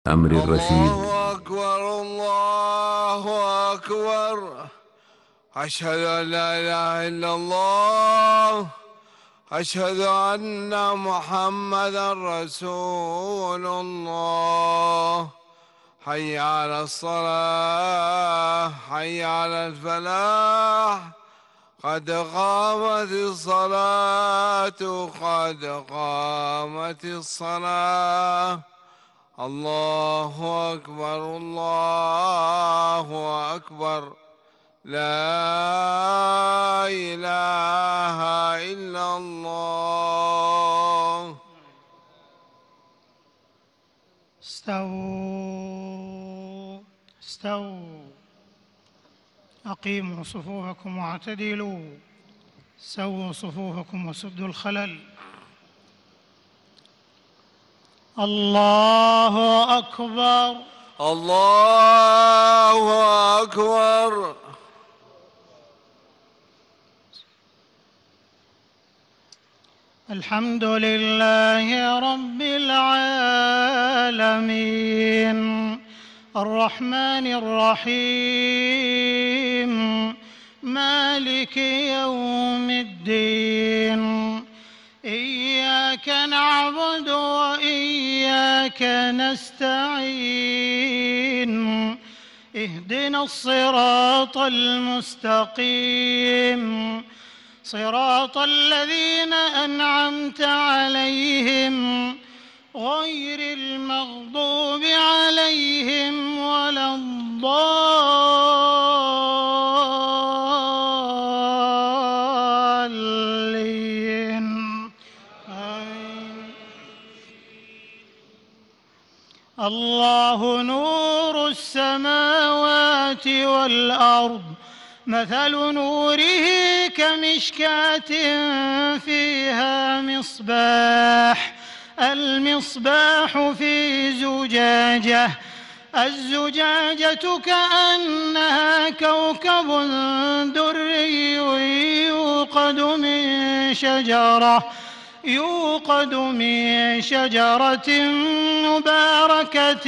أمر الرشيد. الله أكبر الله أكبر. أشهد أن لا إله إلا الله. أشهد أن محمدا رسول الله. حي على الصلاة حي على الفلاح. قد قامت الصلاة قد قامت الصلاة. الله أكبر الله أكبر. لا إله إلا الله. استووا استووا. أقيموا صفوفكم واعتدلوا. سووا صفوفكم وسدوا الخلل. الله أكبر الله أكبر. الحمد لله رب العالمين الرحمن الرحيم مالك يوم الدين. إياك نعبد وإياك نستعين. اهدنا الصراط المستقيم صراط الذين أنعمت عليهم غير المغضوب عليهم ولا الضالين. آمين. الله نور السماوات والأرض مثل نوره كمشكاة فيها مصباح. المصباح في زجاجة. الزجاجة كأنها كوكب دري يوقد من شجرة مباركة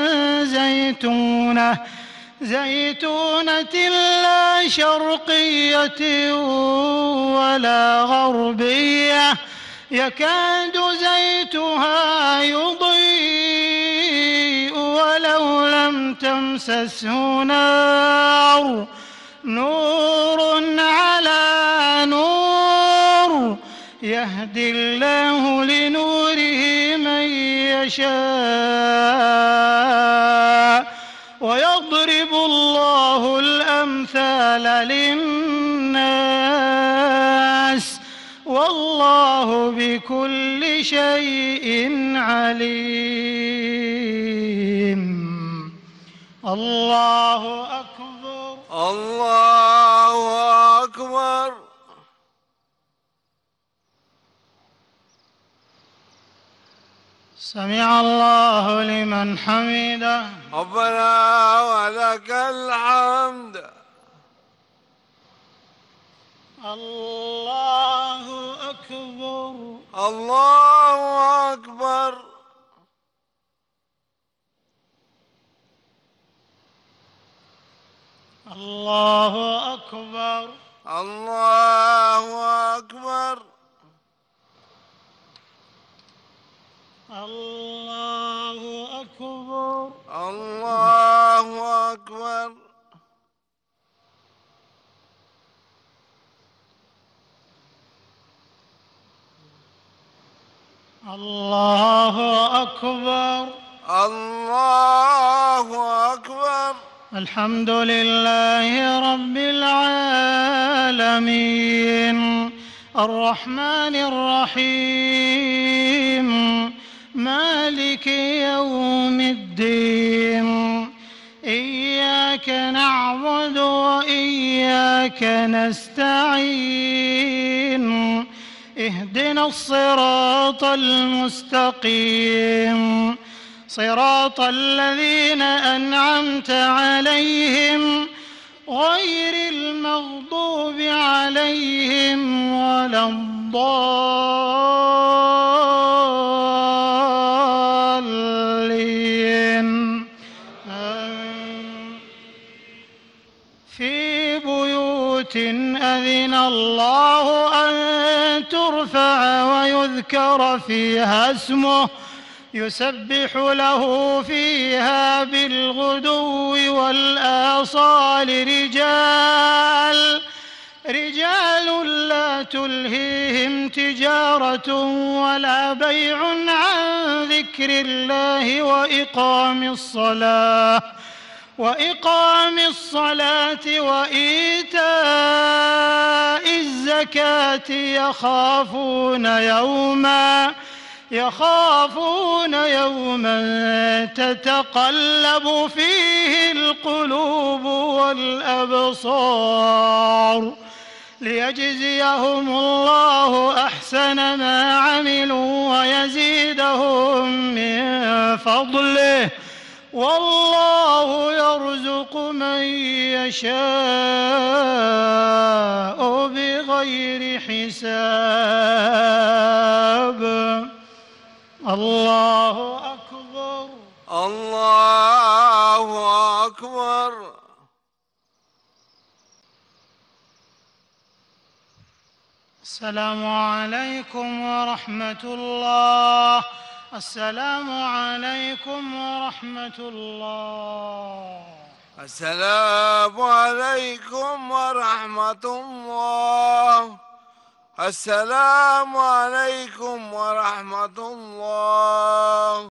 زيتونة لا شرقية ولا غربية يكاد زيتها يضيء ولو لم تمسسه نار. نور على نور يهدي الله لنوره من يشاء ويضرب الله الأمثال للناس والله بكل شيء عليم. الله أكبر الله أكبر. سمع الله لمن حمده. ربنا ولك الحمد. الله أكبر الله أكبر. الله أكبر الله أكبر. الله أكبر الله أكبر. الله أكبر الله أكبر. الحمد لله رب العالمين الرحمن الرحيم مالك يوم الدين. إياك نعبد وإياك نستعين. اهدنا الصراط المستقيم صراط الذين أنعمت عليهم غير المغضوب عليهم ولا الضالين. أذن الله أن ترفع ويذكر فيها اسمه يسبح له فيها بالغدو والآصال رجال لا تلهيهم تجارة ولا بيع عن ذكر الله وإقام الصلاة وإيتاء الزكاة يخافون يوما تتقلب فيه القلوب والأبصار ليجزيهم الله أحسن ما عملوا ويزيدهم من فضله والله يرزق من يشاء بغير حساب. الله أكبر. الله أكبر. السلام عليكم ورحمة الله. السلام عليكم ورحمة الله. السلام عليكم ورحمة الله. السلام عليكم ورحمة الله.